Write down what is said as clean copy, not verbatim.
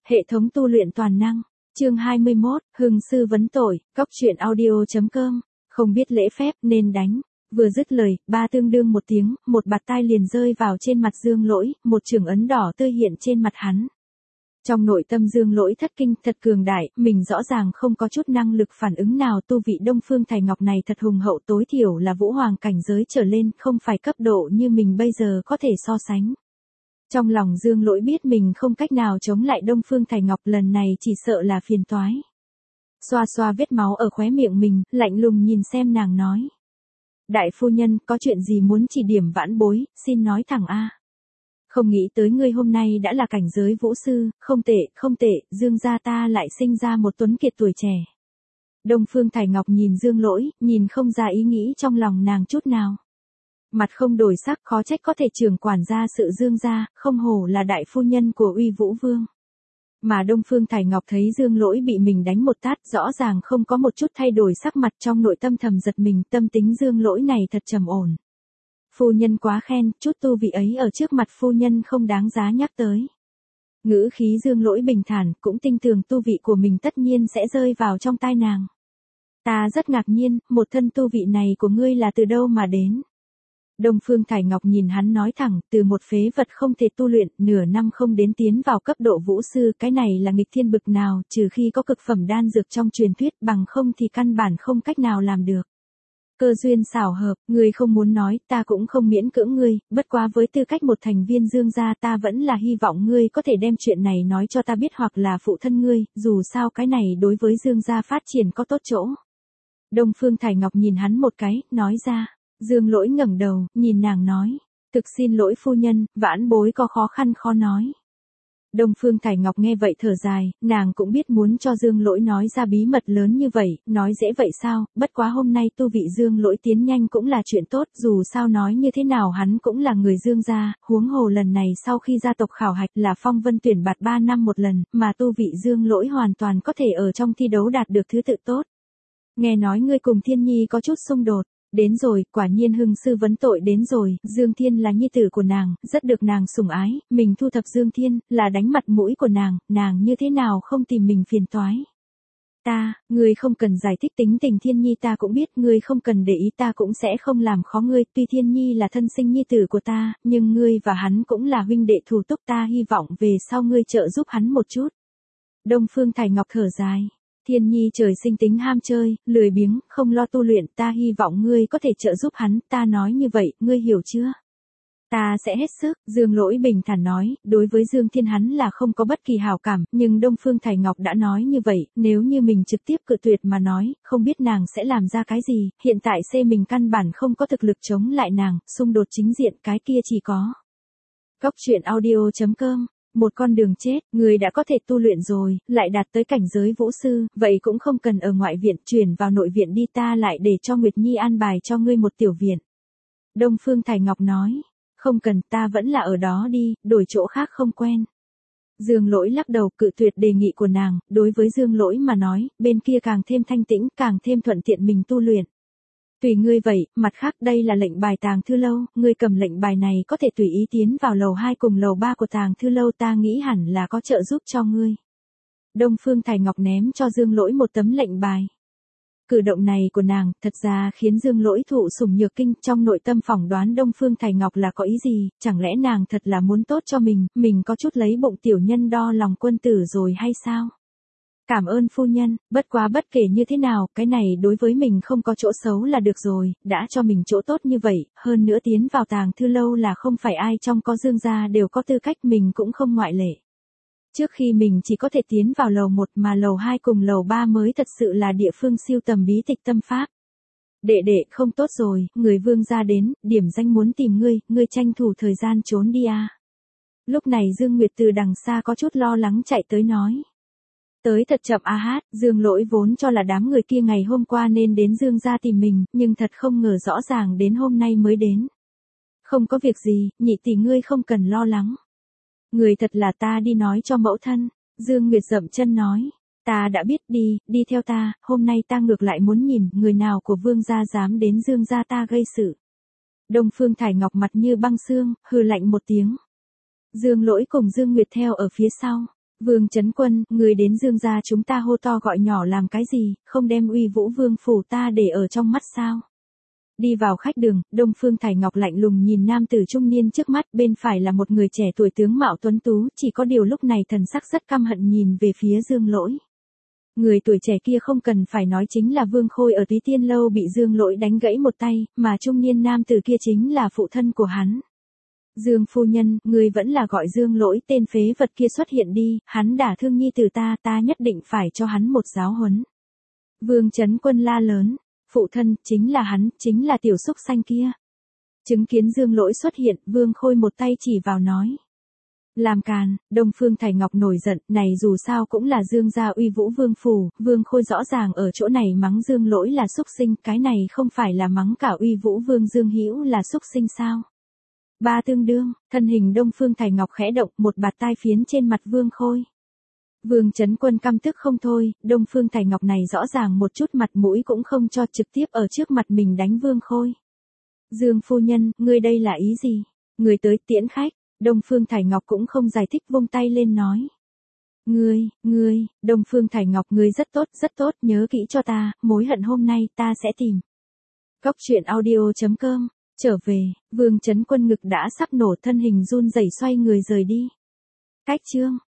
Hệ thống tu luyện toàn năng. Chương 21, Hưng sư vấn tội, Cóc truyện audio.com. Không biết lễ phép nên đánh. Vừa dứt lời, ba tương đương một tiếng, một bạt tai liền rơi vào trên mặt Dương Lỗi, một chưởng ấn đỏ tươi hiện trên mặt hắn. Trong nội tâm Dương Lỗi thất kinh, thật cường đại, mình rõ ràng không có chút năng lực phản ứng nào, tu vị Đông Phương Thải Ngọc này thật hùng hậu, tối thiểu là vũ hoàng cảnh giới trở lên, không phải cấp độ như mình bây giờ có thể so sánh. Trong lòng Dương Lỗi biết mình không cách nào chống lại Đông Phương Thải Ngọc, lần này chỉ sợ là phiền toái. Xoa xoa vết máu ở khóe miệng mình, lạnh lùng nhìn xem nàng nói. Đại phu nhân, có chuyện gì muốn chỉ điểm vãn bối, xin nói thẳng a. Không nghĩ tới ngươi hôm nay đã là cảnh giới vũ sư, không tệ, Dương gia ta lại sinh ra một tuấn kiệt tuổi trẻ. Đông Phương Thải Ngọc nhìn Dương Lỗi, nhìn không ra ý nghĩ trong lòng nàng chút nào. Mặt không đổi sắc, khó trách có thể trưởng quản gia sự Dương gia, không hổ là đại phu nhân của Uy Vũ Vương. Mà Đông Phương Thải Ngọc thấy Dương Lỗi bị mình đánh một tát, rõ ràng không có một chút thay đổi sắc mặt, trong nội tâm thầm giật mình, tâm tính Dương Lỗi này thật trầm ổn. Phu nhân quá khen, chút tu vị ấy ở trước mặt phu nhân không đáng giá nhắc tới. Ngữ khí Dương Lỗi bình thản, cũng tin tưởng tu vị của mình tất nhiên sẽ rơi vào trong tai nàng. Ta rất ngạc nhiên, một thân tu vị này của ngươi là từ đâu mà đến? Đông Phương Thải Ngọc nhìn hắn nói thẳng, từ một phế vật không thể tu luyện, nửa năm không đến tiến vào cấp độ vũ sư, cái này là nghịch thiên bực nào, trừ khi có cực phẩm đan dược trong truyền thuyết, bằng không thì căn bản không cách nào làm được. Cơ duyên xảo hợp, ngươi không muốn nói, ta cũng không miễn cưỡng ngươi, bất quá với tư cách một thành viên Dương gia ta vẫn là hy vọng ngươi có thể đem chuyện này nói cho ta biết, hoặc là phụ thân ngươi, dù sao cái này đối với Dương gia phát triển có tốt chỗ. Đông Phương Thải Ngọc nhìn hắn một cái, nói ra. Dương Lỗi ngẩng đầu, nhìn nàng nói. Thực xin lỗi phu nhân, vãn bối có khó khăn khó nói. Đông Phương Thải Ngọc nghe vậy thở dài, nàng cũng biết muốn cho Dương Lỗi nói ra bí mật lớn như vậy, nói dễ vậy sao, bất quá hôm nay tu vị Dương Lỗi tiến nhanh cũng là chuyện tốt, dù sao nói như thế nào hắn cũng là người Dương gia, huống hồ lần này sau khi gia tộc khảo hạch là phong vân tuyển bạt 3 năm một lần, mà tu vị Dương Lỗi hoàn toàn có thể ở trong thi đấu đạt được thứ tự tốt. Nghe nói ngươi cùng Thiên Nhi có chút xung đột. Đến rồi, quả nhiên Hưng sư vấn tội đến rồi, Dương Thiên là nhi tử của nàng, rất được nàng sủng ái, mình thu thập Dương Thiên, là đánh mặt mũi của nàng như thế nào không tìm mình phiền toái. Ngươi không cần giải thích tính tình Thiên Nhi ta cũng biết, ngươi không cần để ý ta cũng sẽ không làm khó ngươi, tuy Thiên Nhi là thân sinh nhi tử của ta, nhưng ngươi và hắn cũng là huynh đệ thủ túc, ta hy vọng về sau ngươi trợ giúp hắn một chút. Đông Phương Thải Ngọc thở dài. Thiên Nhi trời sinh tính ham chơi, lười biếng, không lo tu luyện, ta hy vọng ngươi có thể trợ giúp hắn, ta nói như vậy, ngươi hiểu chưa? Ta sẽ hết sức, Dương Lỗi bình thản nói, đối với Dương Thiên hắn là không có bất kỳ hảo cảm, nhưng Đông Phương Thải Ngọc đã nói như vậy, nếu như mình trực tiếp cự tuyệt mà nói, không biết nàng sẽ làm ra cái gì, hiện tại mình căn bản không có thực lực chống lại nàng, xung đột chính diện cái kia chỉ có. Cóc truyện audio.com. Một con đường chết, người đã có thể tu luyện rồi, lại đạt tới cảnh giới vũ sư, vậy cũng không cần ở ngoại viện, chuyển vào nội viện đi, ta lại để cho Nguyệt Nhi an bài cho ngươi một tiểu viện. Đông Phương Thải Ngọc nói, không cần, ta vẫn là ở đó đi, đổi chỗ khác không quen. Dương Lỗi lắc đầu cự tuyệt đề nghị của nàng, đối với Dương Lỗi mà nói, bên kia càng thêm thanh tĩnh, càng thêm thuận tiện mình tu luyện. Tùy ngươi vậy, mặt khác đây là lệnh bài tàng thư lâu, ngươi cầm lệnh bài này có thể tùy ý tiến vào lầu 2 cùng lầu 3 của tàng thư lâu, ta nghĩ hẳn là có trợ giúp cho ngươi. Đông Phương Thải Ngọc ném cho Dương Lỗi một tấm lệnh bài. Cử động này của nàng, thật ra khiến Dương Lỗi thụ sủng nhược kinh, trong nội tâm phỏng đoán Đông Phương Thải Ngọc là có ý gì, chẳng lẽ nàng thật là muốn tốt cho mình có chút lấy bụng tiểu nhân đo lòng quân tử rồi hay sao? Cảm ơn phu nhân, bất quá bất kể như thế nào, cái này đối với mình không có chỗ xấu là được rồi, đã cho mình chỗ tốt như vậy, hơn nữa tiến vào tàng thư lâu là không phải ai trong có Dương gia đều có tư cách, mình cũng không ngoại lệ. Trước khi mình chỉ có thể tiến vào lầu 1 mà lầu 2 cùng lầu 3 mới thật sự là địa phương siêu tầm bí tịch tâm pháp. Đệ không tốt rồi, người Vương gia đến, điểm danh muốn tìm ngươi tranh thủ thời gian trốn đi a. Lúc này Dương Nguyệt từ đằng xa có chút lo lắng chạy tới nói. Tới thật chậm a hát, Dương Lỗi vốn cho là đám người kia ngày hôm qua nên đến Dương gia tìm mình, nhưng thật không ngờ rõ ràng đến hôm nay mới đến. Không có việc gì, nhị tỷ ngươi không cần lo lắng. Người thật là ta đi nói cho mẫu thân, Dương Nguyệt dậm chân nói. Ta đã biết, đi theo ta, hôm nay ta ngược lại muốn nhìn, người nào của Vương gia dám đến Dương gia ta gây sự. Đông Phương Thải Ngọc mặt như băng xương, hừ lạnh một tiếng. Dương Lỗi cùng Dương Nguyệt theo ở phía sau. Vương Chấn Quân, người đến Dương gia chúng ta hô to gọi nhỏ làm cái gì, không đem uy vũ vương phủ ta để ở trong mắt sao? Đi vào khách đường, Đông Phương Thải Ngọc lạnh lùng nhìn nam tử trung niên trước mắt, bên phải là một người trẻ tuổi tướng mạo tuấn tú, chỉ có điều lúc này thần sắc rất căm hận nhìn về phía Dương Lỗi. Người tuổi trẻ kia không cần phải nói chính là Vương Khôi ở Túy Tiên Lâu bị Dương Lỗi đánh gãy một tay, mà trung niên nam tử kia chính là phụ thân của hắn. Dương phu nhân, người vẫn là gọi Dương Lỗi tên phế vật kia xuất hiện đi, hắn đả thương nhi tử ta, ta nhất định phải cho hắn một giáo huấn. Vương Chấn Quân la lớn, phụ thân, chính là hắn, chính là tiểu súc xanh kia. Chứng kiến Dương Lỗi xuất hiện, Vương Khôi một tay chỉ vào nói. Làm càn, Đông Phương Thải Ngọc nổi giận, này dù sao cũng là Dương gia uy vũ vương phủ, Vương Khôi rõ ràng ở chỗ này mắng Dương Lỗi là súc sinh, cái này không phải là mắng cả uy vũ vương Dương Hữu là súc sinh sao? Ba tương đương, thân hình Đông Phương Thải Ngọc khẽ động, một bạt tai phiến trên mặt Vương Khôi. Vương Chấn Quân căm tức không thôi, Đông Phương Thải Ngọc này rõ ràng một chút mặt mũi cũng không cho, trực tiếp ở trước mặt mình đánh Vương Khôi. Dương phu nhân, ngươi đây là ý gì? Người tới tiễn khách, Đông Phương Thải Ngọc cũng không giải thích, vung tay lên nói. Ngươi, Đông Phương Thải Ngọc ngươi rất tốt, nhớ kỹ cho ta, mối hận hôm nay ta sẽ tìm. Cốc truyện audio.com, trở về, Vương Chấn Quân ngực đã sắp nổ, thân hình run rẩy xoay người rời đi. Cách chương.